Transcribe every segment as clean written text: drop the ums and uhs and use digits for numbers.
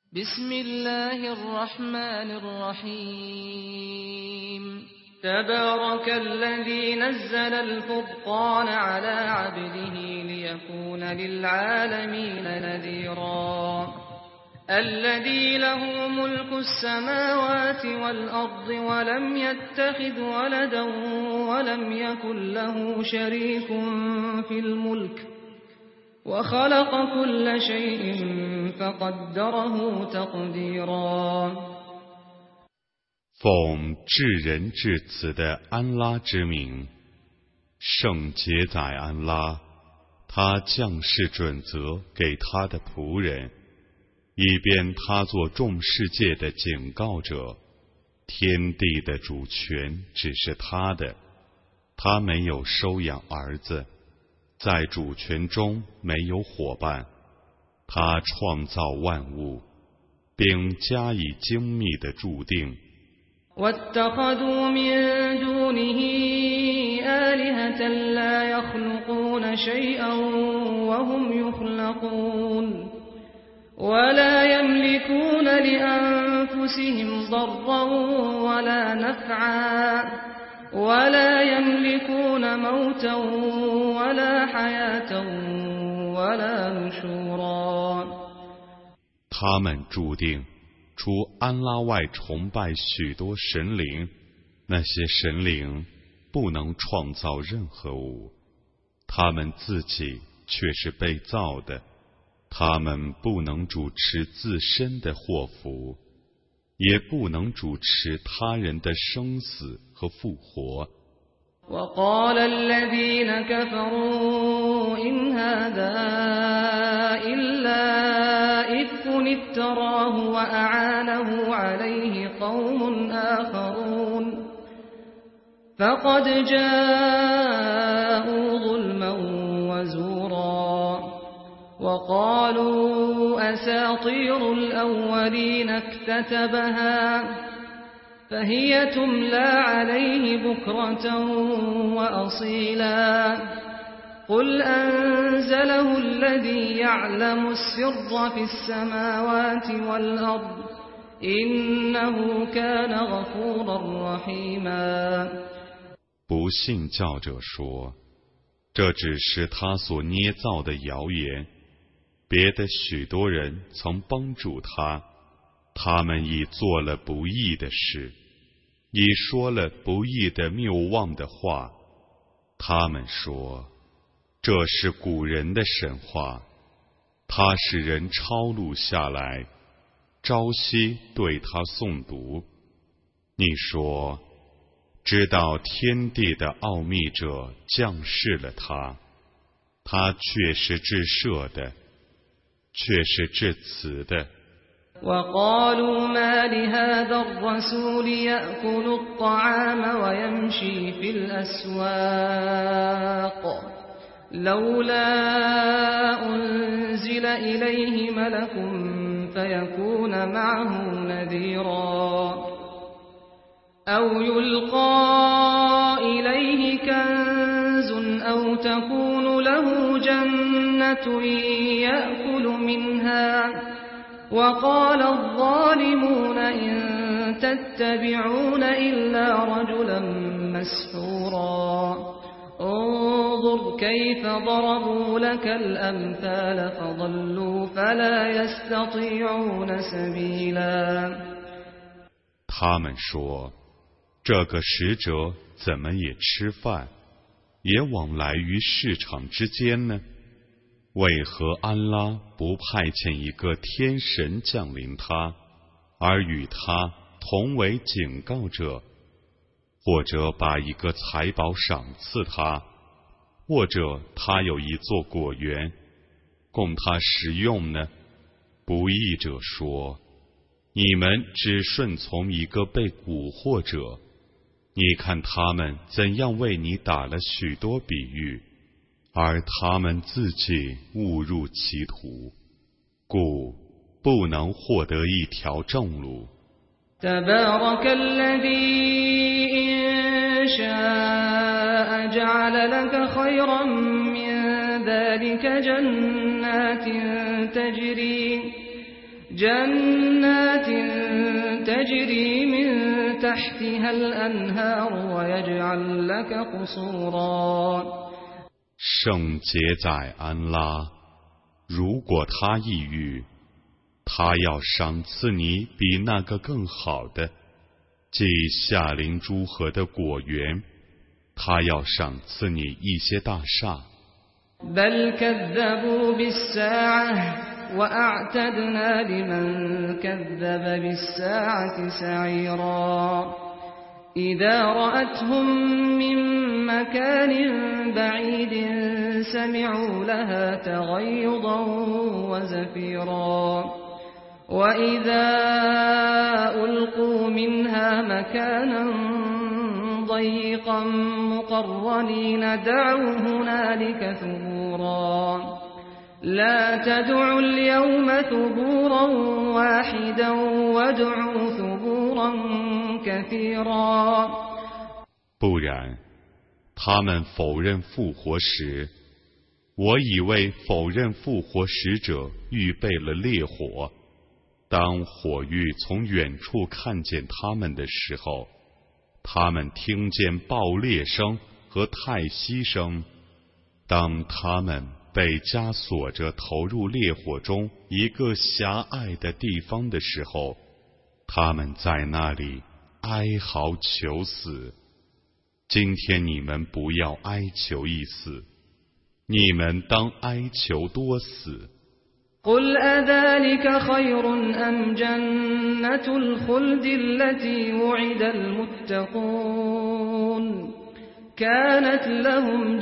بسم الله الرحمن الرحيم تبارك الذي نزل الفرقان على عبده ليكون للعالمين نذيرا الذي له ملك السماوات والأرض ولم يتخذ ولدا ولم يكن له شريك في الملك وخلق كل شيء فقدره تقديرا 奉至仁至慈的安拉之名，圣洁载安拉，他降世准则给他的仆人，以便他做众世界的警告者。天地的主权只是他的，他没有收养儿子，在主权中没有伙伴，他创造万物，并加以精密的注定。 واتخذوا من دونه آلهة لا يخلقون شيئا وهم يخلقون ولا يملكون لأنفسهم ضرا ولا نفعا ولا يملكون موتا ولا حياة ولا نشورا 他们注定除安拉外崇拜许多神灵，那些神灵不能创造任何物，他们自己却是被造的，他们不能主持自身的祸福，也不能主持他人的生死和复活。 وقال الذين كفروا إن هذا إلا إفك افتراه وأعانه عليه قوم آخرون فقد جاءوا ظلما وزورا وقالوا أساطير الأولين اكتتبها فهي تملى عليه بكرة وأصيلا قل أنزله الذي يعلم السر في السماوات والأرض إنه كان غفورا رحيما 不信教者说，这只是他所捏造的谣言，别的许多人曾帮助他，他们已做了不义的事，已说了不义的谬妄的话。他们说，这是古人的神话，他使人抄录下来，朝夕对他诵读。你说，知道天地的奥秘者降世了他，他却是至赦的，却是至慈的。 وقالوا ما لهذا الرسول يأكل الطعام ويمشي في الأسواق لولا أنزل إليه ملك فيكون معه نذيرا أو يلقى إليه كنز أو تكون له جنة يأكل منها وقال الظالمون إن تتبعون إلا رجلا مسحورا انظر كيف ضربوا لك الأمثال فضلوا فلا يستطيعون سبيلا 他们说，这个使者怎么也吃饭，也往来于市场之间呢？为何安拉不派遣一个天神降临他，而与他同为警告者，或者把一个财宝赏赐他，或者他有一座果园供他食用呢？不义者说，你们只顺从一个被蛊惑者，你看他们怎样为你打了许多比喻，而他们自己误入歧途，故不能获得一条正路。 تبارك الذي إن شاء جعل لك خيرا من ذلك جنات تجري جنات تجري من تحتها الأنهار ويجعل لك قصورا 圣洁在安拉，如果他抑郁，他要赏赐你比那个更好的，即夏林诸河的果园，他要赏赐你一些大厦。 بل كذبوا بالساعة وأعتدنا لمن كذب بالساعة سعيرا إذا رأتهم من مكان بعيد سمعوا لها تغيظا وزفيرا وإذا ألقوا منها مكانا ضيقا مقرنين دعوا هنالك ثبورا لا تدعوا اليوم ثبورا واحدا وادعوا ثبورا كثيرا 不然，他们否认复活时，我已为否认复活使者预备了烈火。当火狱从远处看见他们的时候，他们听见爆裂声和叹息声。当他们被枷锁着投入烈火中一个狭隘的地方的时候，他们在那里哀嚎求死。今天你们不要哀求一死，你们当哀求多死。 قل أذلك خير أم جنة الخلد التي وعد المتقون كانت لهم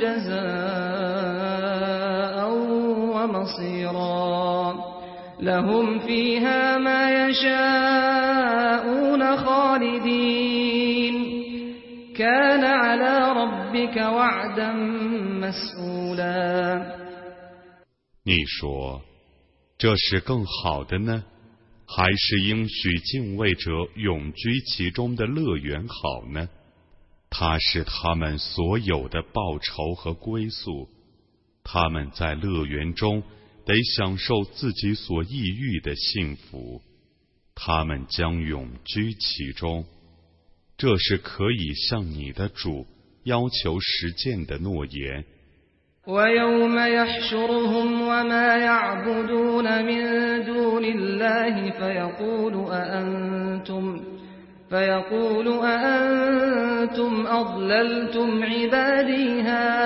جزاء ومصيرا لهم فيها ما يشاءون خالدين كان على ربك وعدا مسئولا 你说这是更好的呢，还是应许敬畏者永居其中的乐园好呢？它是他们所有的报酬和归宿，他们在乐园中得享受自己所抑郁的幸福，他们将永居其中。这是可以向你的主要求实践的诺言。 ويوم يحشرهم وما يعبدون من دون الله فيقول أأنتم أضللتم عبادي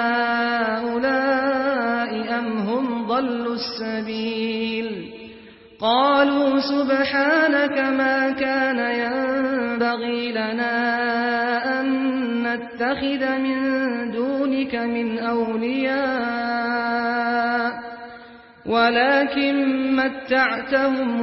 هؤلاء أم هم ضلوا السبيل قالوا سبحانك ما كان ينبغي لنا أن نتخذ من دونك من أولياء ولكن متعتهم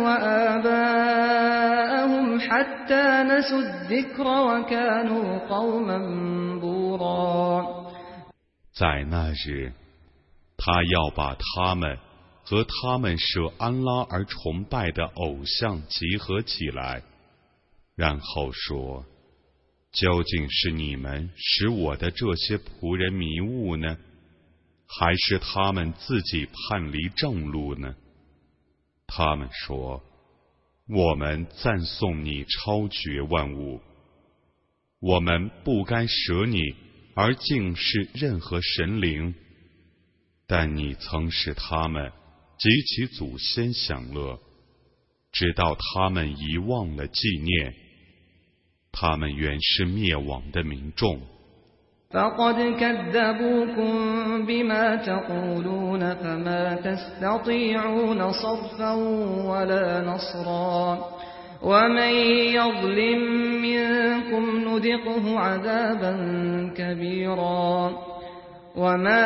وآباءهم حتى نسوا الذكر وكانوا قوما بورا 在那日，他要把他们和他们舍安拉而崇拜的偶像集合起来，然后说：究竟是你们使我的这些仆人迷雾呢，还是他们自己叛离正路呢？他们说：我们赞颂你超绝万物，我们不该舍你而敬视任何神灵，但你曾使他们及其祖先享乐，直到他们遗忘了纪念，他们原是灭亡的民众。 فقد كذبوكم بما تقولون فما تستطيعون صرفا ولا نصرا ومن يظلم منكم نذقه عذابا كبيرا وما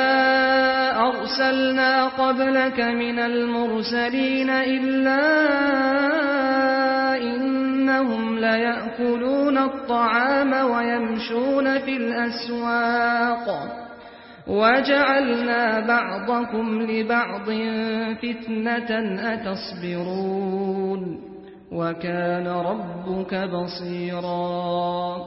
أرسلنا قبلك من المرسلين إلا إنهم ليأكلون الطعام ويمشون في الأسواق وجعلنا بعضكم لبعض فتنة أتصبرون وكان ربك بصيرا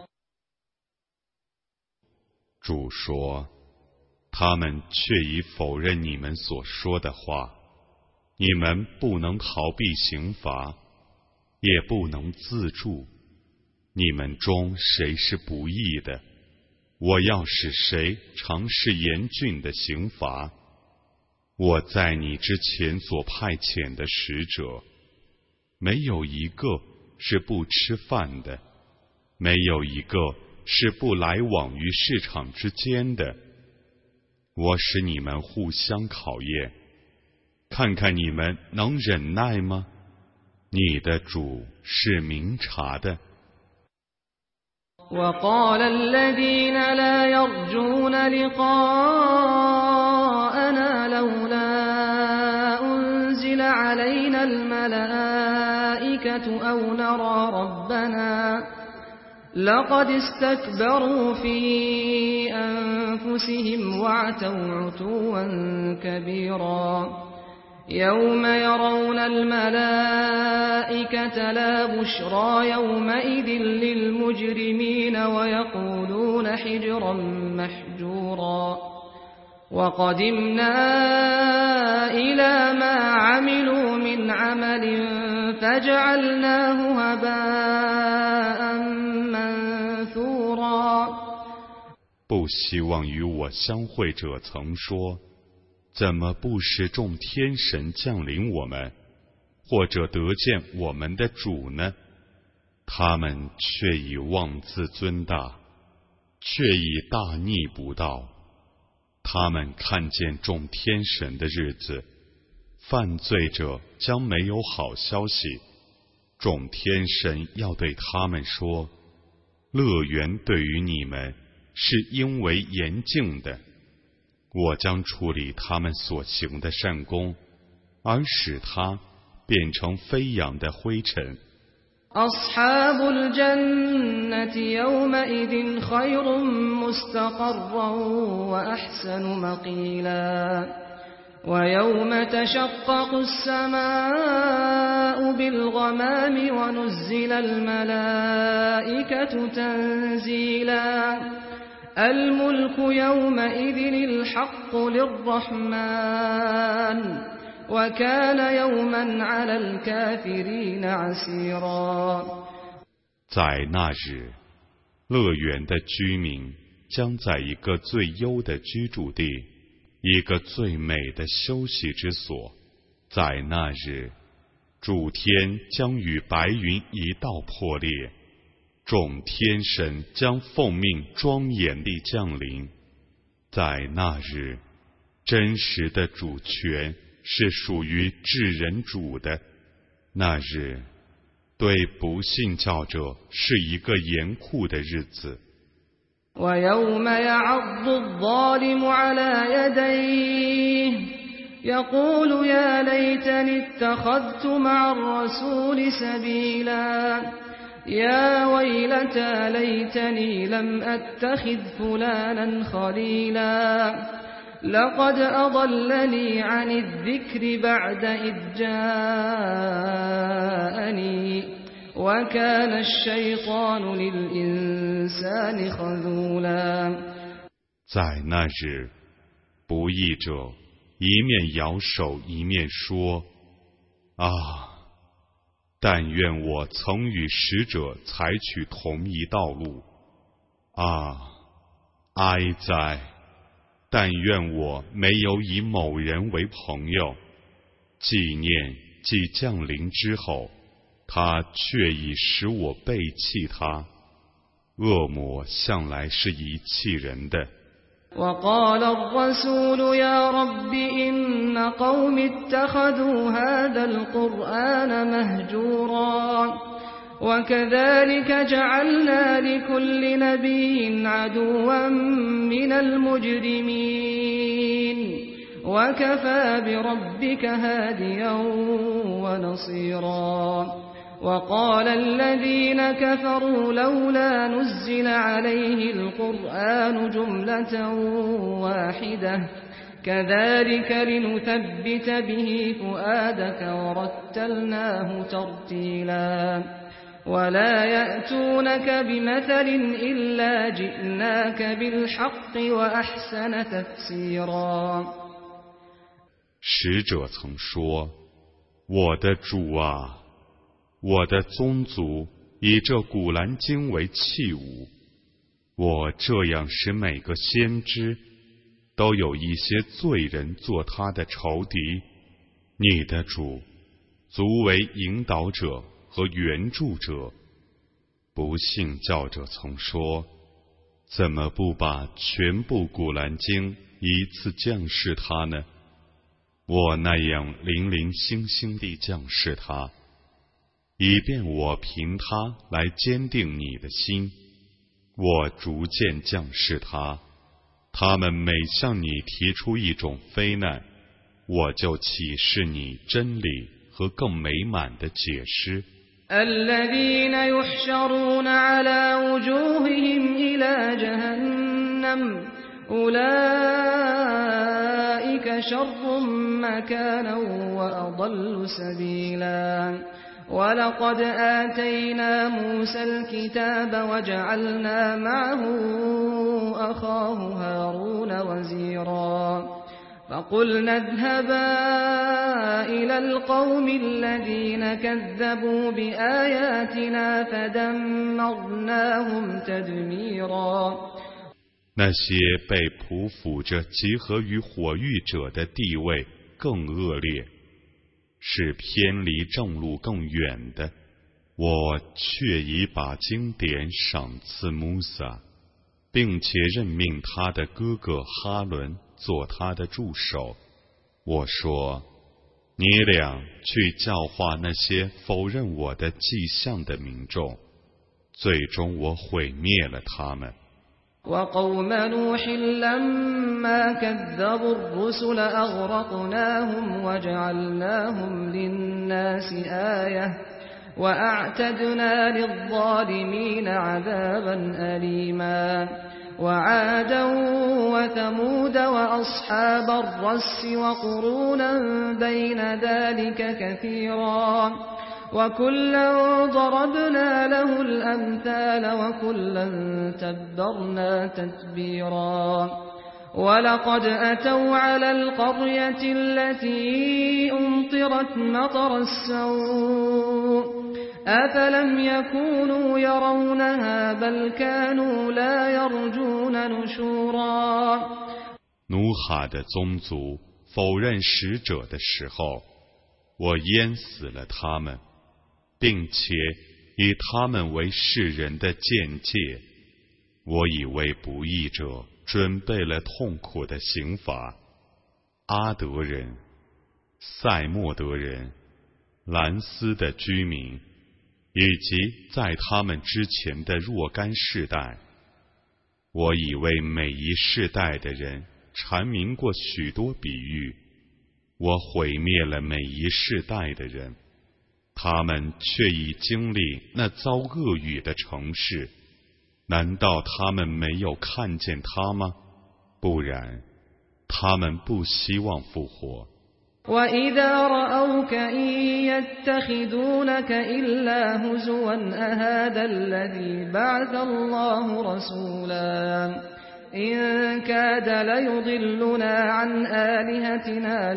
主说，他们却已否认你们所说的话， 你们不能逃避刑罚，也不能自助。你们中谁是不义的？我要使谁尝试严峻的刑罚？我在你之前所派遣的使者，没有一个是不吃饭的，没有一个是不来往于市场之间的。我使你们互相考验，看看你们能忍耐吗？你的主是明察的。 وقال الذين لا يرجون لقاءنا لولا أنزل علينا الملائكة أو نرى ربنا لقد استكبروا في أنفسهم وعتوا عتوا كبيرا يوم يرون الملائكة لا بشرى يومئذ للمجرمين ويقولون حجرا محجورا وقدمنا إلى ما عملوا من عمل فجعلناه هباء منثورا 不希望与我相会者曾说，怎么不使众天神降临我们，或者得见我们的主呢？他们却以妄自尊大，却以大逆不道。他们看见众天神的日子，犯罪者将没有好消息。众天神要对他们说，乐园对于你们是因为严禁的，我将处理他们所行的善功，而使它变成飞扬的灰尘。 أصحاب الجنة يومئذ خير مستقرا وأحسن مقيلا ويوم تشقق السماء بالغمام ونزل الملائكة تنزيلا الملك يومئذ الحق للرحمن وكان يوما على الكافرين عسيرا 在那日，乐园的居民将在一个最优的居住地，一个最美的休息之所。在那日，主天将与白云一道破裂，众天神将奉命庄严地降临。在那日，真实的主权是属于至人主的。那日，对不信教者是一个严酷的日子。 ويوم يعض الظالم على يديه يقول يا ليتني اتخذت مع الرسول سبيلا يا ويلتى ليتني لم أتخذ فلانا خليلا لقد أضلني عن الذكر بعد إذ جاءني وكان الشيطان للإنسان خذولا 在那日，不义者一面摇手一面说：啊，但愿我曾与使者采取同一道路。啊，哀哉！但愿我没有以某人为朋友，纪念既降临之后，他却已使我背弃他。恶魔向来是遗弃人的。 وقال الرسول يا رب إن قوم اتخذوا هذا القرآن مهجورا وكذلك جعلنا لكل نبي عدوا من المجرمين وكفى بربك هاديا ونصيرا وقال الذين كفروا لولا نزل عليه القرآن جملة واحدة كذلك لنثبت به فؤادك ورتلناه ترتيلا ولا يأتونك بمثل إلا جئناك بالحق وأحسن تفسيرا 使者曾说， 我的主啊，我的宗族以这古兰经为器物，我这样使每个先知都有一些罪人做他的仇敌。你的主足为引导者和援助者。不信教者曾说，怎么不把全部古兰经一次降示他呢？我那样零零星星地降示他，以便我凭他来坚定你的心。我逐渐降示他，他们每向你提出一种非难，我就启示你真理和更美满的解释。 الذين يحشرون على وجوههم إلى جهنم أولئك شر مكانا وأضل سبيلا ولقد آتينا موسى الكتاب وجعلنا معه أخاه هارون وزيرا فقلنا اذهبا إلى القوم الذين كذبوا بآياتنا فدمرناهم تدميرا 那些被匍匐着集合于火域者的地位更恶劣，是偏离正路更远的。我却已把经典赏赐穆萨，并且任命他的哥哥哈伦做他的助手。我说，你俩去教化那些否认我的迹象的民众，最终我毁灭了他们。 وقوم نوح لما كذبوا الرسل أغرقناهم وجعلناهم للناس آية وأعتدنا للظالمين عذابا أليما وعادا وثمود وأصحاب الرس وقرونا بين ذلك كثيرا وكلا ضربنا له الأمثال وكلا تبرنا تتبيرا ولقد أتوا على القرية التي أمطرت مطر السوء أفلم يكونوا يرونها بل كانوا لا يرجون نشورا 努哈的宗族否认使者的时候，我淹死了他们，并且以他们为世人的鉴戒。我以为不义者准备了痛苦的刑罚。阿德人、塞莫德人、兰斯的居民，以及在他们之前的若干世代，我以为每一世代的人阐明过许多比喻，我毁灭了每一世代的人，他们却已经历那遭恶语的城市，难道他们没有看见他吗？不然，他们不希望复活。 وَإِذَا رَأَوْكَ إِن يَتَّخِذُونَكَ إِلَّا هُزُوًا أَهَذَا الَّذِي بَعَثَ اللَّهُ رَسُولًا إِن كَادَ لَيُضِلُّنَا عَنْ آلِهَتِنَا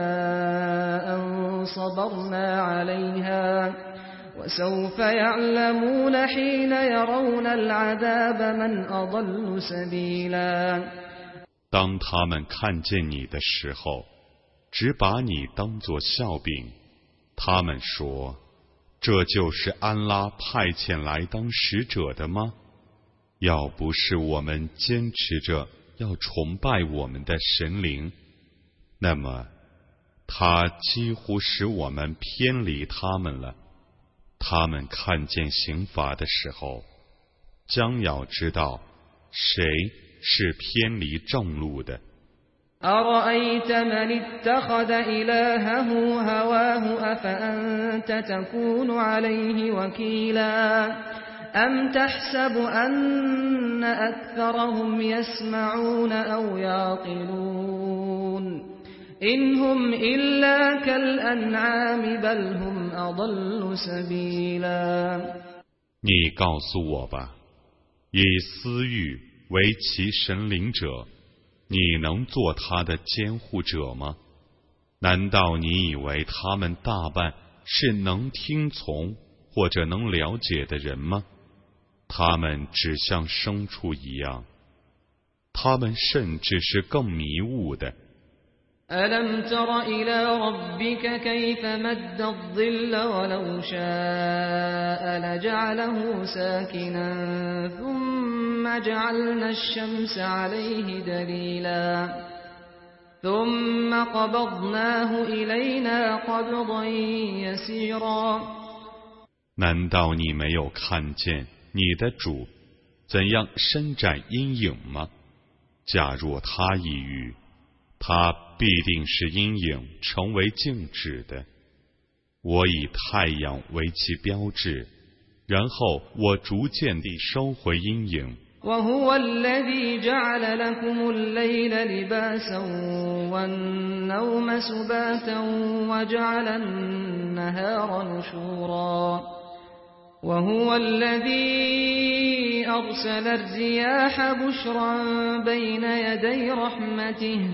لَوْلَا أَن صَبَرْنَا عَلَيْهَا وَسَوْفَ يَعْلَمُونَ حِينَ يَرَوْنَ الْعَذَابَ مَنْ أَضَلُّ سَبِيلًا 当他们看见你的时候，只把你当作笑柄。他们说，这就是安拉派遣来当使者的吗？要不是我们坚持着要崇拜我们的神灵，那么他几乎使我们偏离他们了。他们看见刑罚的时候，将要知道谁是偏离正路的。 أَرَأَيْتَ مَنِ اتَّخَذَ إِلَٰهَهُ هَوَاهُ أَفَأَنتَ تَكُونُ عَلَيْهِ وَكِيلًا أَمْ تَحْسَبُ أَنَّ أَكْثَرَهُمْ يَسْمَعُونَ أَوْ يَعْقِلُونَ إِنْ هُمْ إِلَّا كَالْأَنْعَامِ بَلْ هُمْ أَضَلُّ سَبِيلًا 你告诉我吧，以私欲为其神灵者，你能做他的监护者吗？ 难道你以为他们大半是能听从或者能了解的人吗？他们只像牲畜一样，他们甚至是更迷雾的。 ألم تر إلى ربك كيف مد الظل ولو شاء لجعله ساكنا ثم جعلنا الشمس عليه دليلا ثم قبضناه إلينا قبضا يسيرا 难道你没有看见你的主怎样伸展阴影吗？假若他抑郁，他必定是阴影成为静止的。我以太阳为其标志，然后我逐渐地收回阴影。 وهو الذي جعل لكم الليل لباسا والنوم سباتا وجعل النهار نشورا وهو الذي أرسل الرياح بشرا بين يدي رحمته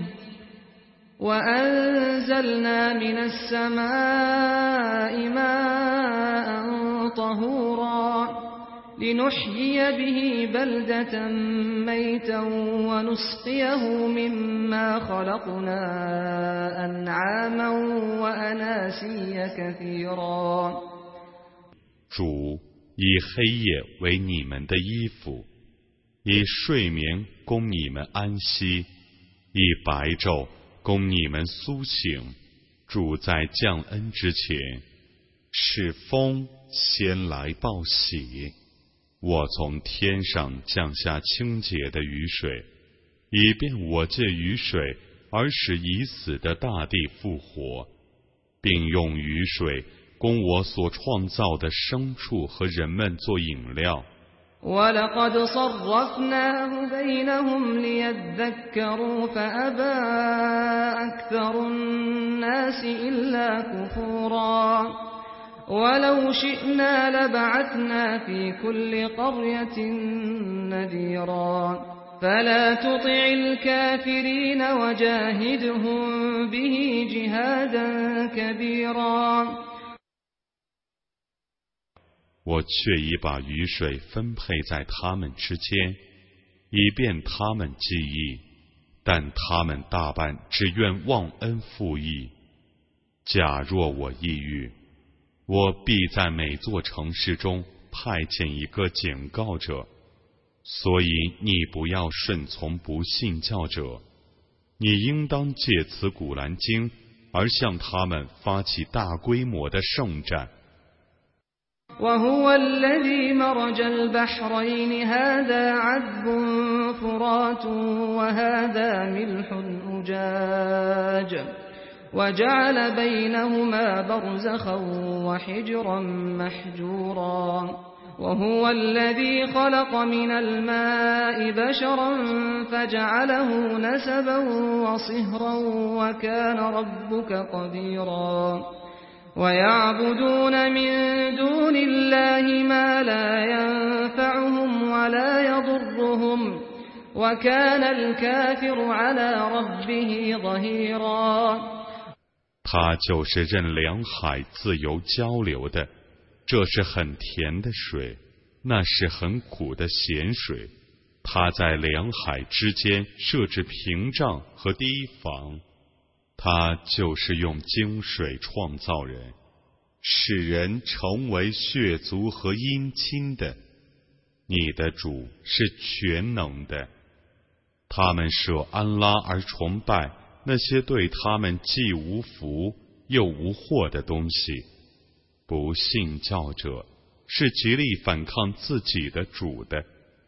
وأنزلنا من السماء ماء طهورا لنحيي به بلدة ميتا ونسقيه مما خلقنا أنعاما وأناسيا كثيرا 主以黑夜为你们的衣服，以睡眠供你们安息，以白昼供你们苏醒。主在降恩之前，使风先来报喜。我从天上降下清洁的雨水，以便我借雨水而使已死的大地复活，并用雨水供我所创造的牲畜和人们做饮料。 وَلَقَدْ صَرَّفْنَاهُ بَيْنَهُمْ لِيَذَّكَّرُوا فَأَبَى أَكْثَرُ النَّاسِ إِلَّا كُفُورًا وَلَوْ شِئْنَا لَبَعَثْنَا فِي كُلِّ قَرْيَةٍ نَذِيرًا فَلَا تُطِعِ الْكَافِرِينَ وَجَاهِدْهُم بِهِ جِهَادًا كَبِيرًا 我却已把雨水分配在他们之间，以便他们记忆，但他们大半只愿忘恩负义。假若我抑郁，我必在每座城市中派遣一个警告者，所以你不要顺从不信教者，你应当借此古兰经而向他们发起大规模的圣战。 وهو الذي مرج البحرين هذا عذب فرات وهذا ملح أجاج وجعل بينهما برزخا وحجرا محجورا وهو الذي خلق من الماء بشرا فجعله نسبا وصهرا وكان ربك قديرا ويعبدون من دون الله ما لا ينفعهم ولا يضرهم وكان الكافر على ربه ظهيرا 它就是任两海自由交流的，这是很甜的水，那是很苦的咸水。它在两海之间设置屏障和堤防。他就是用精水创造人，使人成为血族和姻亲的。你的主是全能的。他们舍安拉而崇拜那些对他们既无福又无祸的东西。不信教者是极力反抗自己的主的。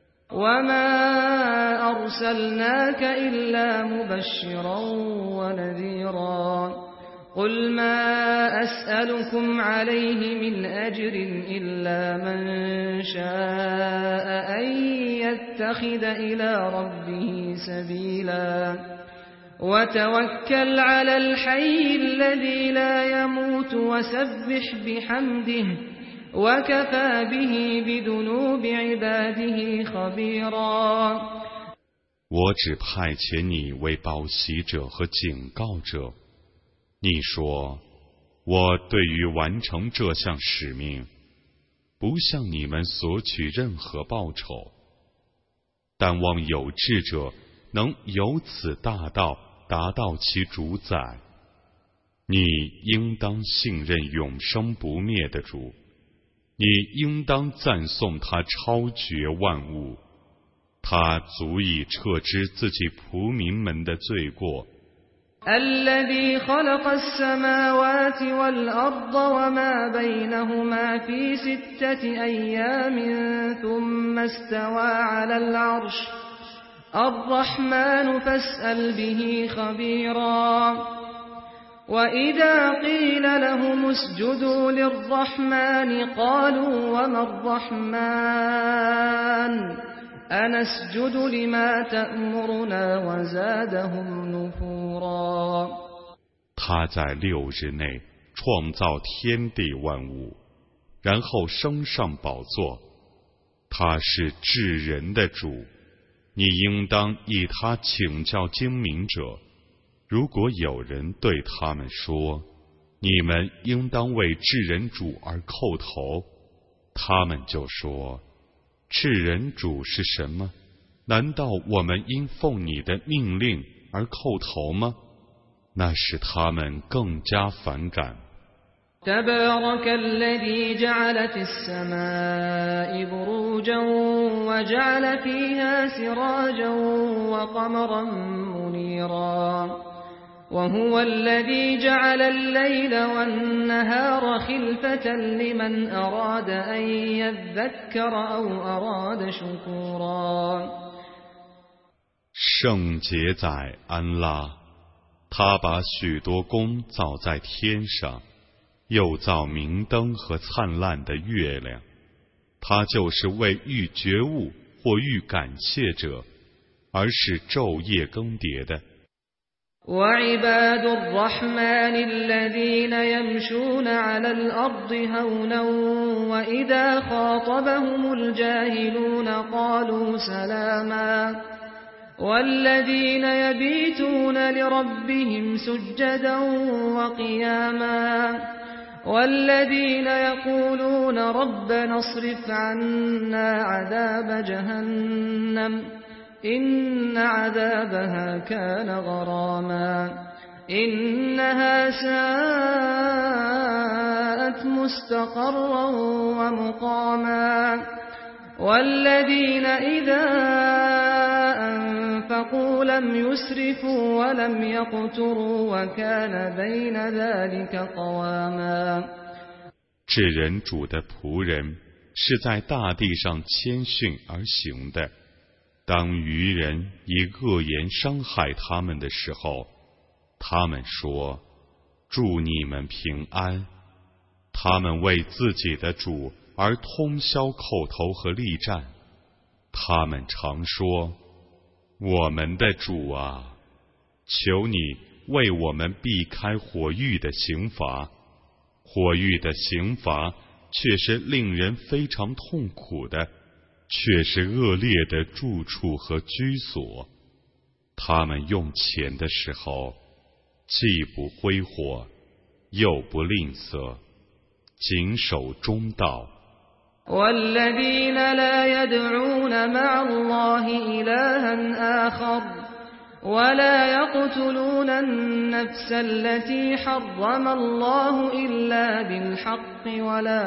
وما أرسلناك إلا مبشرا ونذيرا قل ما أسألكم عليه من أجر إلا من شاء أن يتخذ إلى ربه سبيلا وتوكل على الحي الذي لا يموت وسبح بحمده وكفى به بذنوب عباده خبيرا 我只派遣你为报喜者和警告者， 你说，我对于完成这项使命，不向你们索取任何报酬，但望有志者能由此大道达到其主宰。你应当信任永生不灭的主，你应当赞颂他超绝万物，他足以撤之自己仆民们的罪过。 الذي خلق السماوات والأرض وما بينهما في 6 أيام ثم استوى على العرش الرحمن فاسأل به خبيرا وإذا قيل لهم اسجدوا للرحمن قالوا وما الرحمن أنسجد لما تأمرنا وزادهم نفورا 他在6日内创造天地万物，然后升上宝座。他是至人的主，你应当以他请教精明者。如果有人对他们说，你们应当为至人主而叩头，他们就说，至人主是什么？难道我们应奉你的命令而叩头吗？那使他们更加反感。 تبارك الذي جعل في السماء بروجا وجعل فيها سراجا وقمرا منيرا وهو الذي جعل الليل والنهار خلفة لمن أراد أن يذكر أو أراد شكورا 圣洁在安拉，他把许多宫造在天上，又造明灯和灿烂的月亮，他就是为欲觉悟或欲感谢者而使昼夜更迭的。 وعباد الرحمن الذين يمشون على الأرض هونا وإذا خاطبهم الجاهلون قالوا سلاما والذين يبيتون لربهم سجدا وقياما والذين يقولون ربنا اصرف عنا عذاب جهنم إن عذابها كان غراما إنها ساءت مستقرا ومقاما والذين إذا أنفقوا لم يسرفوا ولم يقتروا وكان بين ذلك قواما 至人主的仆人是在大地上谦逊而行的，当愚人以恶言伤害他们的时候，他们说，祝你们平安。他们为自己的主而通宵叩头和力战，他们常说，我们的主啊，求你为我们避开火狱的刑罚，火狱的刑罚却是令人非常痛苦的，却是恶劣的住处和居所。他们用钱的时候，既不挥霍，又不吝啬，谨守中道。 والذين لا يدعون مع الله إلها آخر ولا يقتلون النفس التي حرم الله إلا بالحق ولا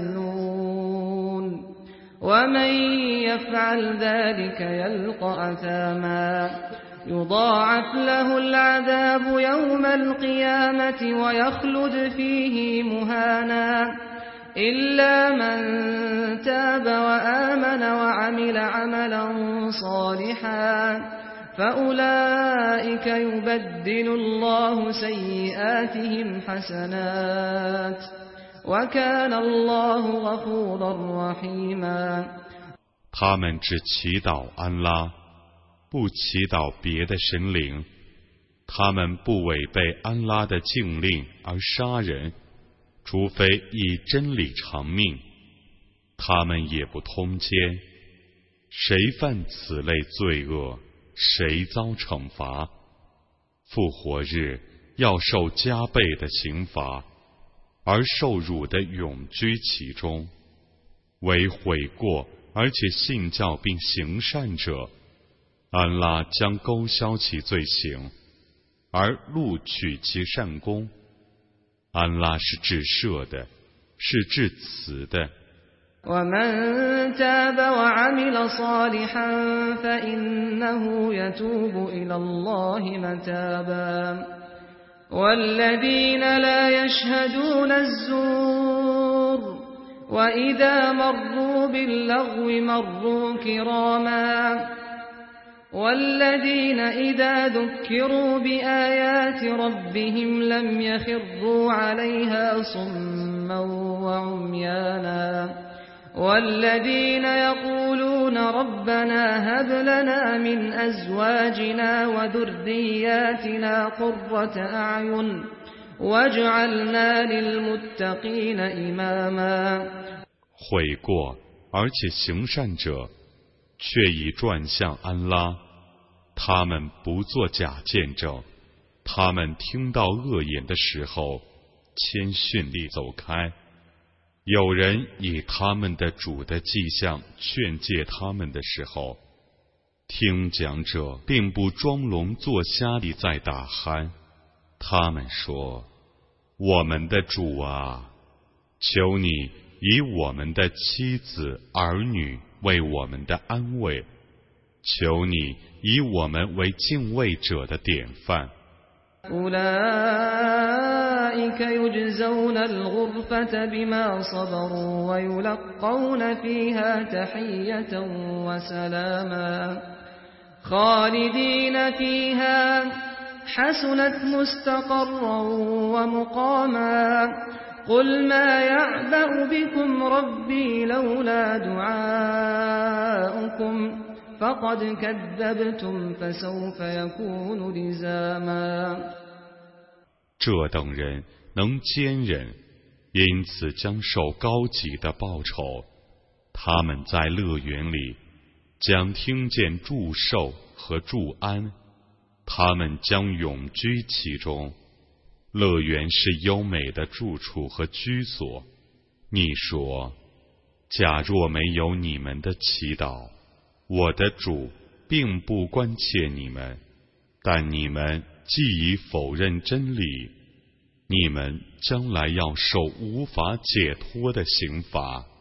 يزنون ومن يفعل ذلك يلقى أثاما يضاعف له العذاب يوم القيامة ويخلد فيه مهانا إلا من تاب وآمن وعمل عملا صالحا فأولئك يبدل الله سيئاتهم حسنات وكان الله غفورا رحيما 他们只祈祷安拉，不祈祷别的神灵，他们不违背安拉的禁令而杀人，除非以真理偿命，他们也不通奸。谁犯此类罪恶，谁遭惩罚。复活日要受加倍的刑罚，而受辱的永居其中。为悔过而且信教并行善者，安拉将勾销其罪行，而录取其善功。安拉是至赦的，是至慈的。 ومن تاب وعمل صالحا فإنه يتوب إلى الله متابا والذين لا يشهدون الزور وإذا مروا باللغو مروا كراما والذين إذا ذكروا بآيات ربهم لم يخروا عليها صما وعميانا والذين يقولون ربنا هب لنا من أزواجنا وذرياتنا قرة أعين واجعلنا للمتقين إماما 悔过而且行善者，却已转向安拉，他们不做假见证，他们听到恶言的时候，谦逊地走开。有人以他们的主的迹象劝诫他们的时候，听讲者并不装聋作瞎地在打鼾。他们说：“我们的主啊，求你以我们的妻子儿女为我们的安慰，求你以我们为敬畏者的典范。” أولئك يجزون الغرفة بما صبروا ويلقون فيها تحية وسلاما خالدين فيها حسنت مستقرا ومقاما قل ما يعبأ بكم ربي لولا دعاؤكم فقد كذبتم فسوف يكون لزاما 这等人能坚忍，因此将受高级的报酬。他们在乐园里将听见祝寿和祝安，他们将永居其中。乐园是优美的住处和居所。你说，假若没有你们的祈祷，我的主并不关切你们，但你们既已否认真理，你们将来要受无法解脱的刑罚。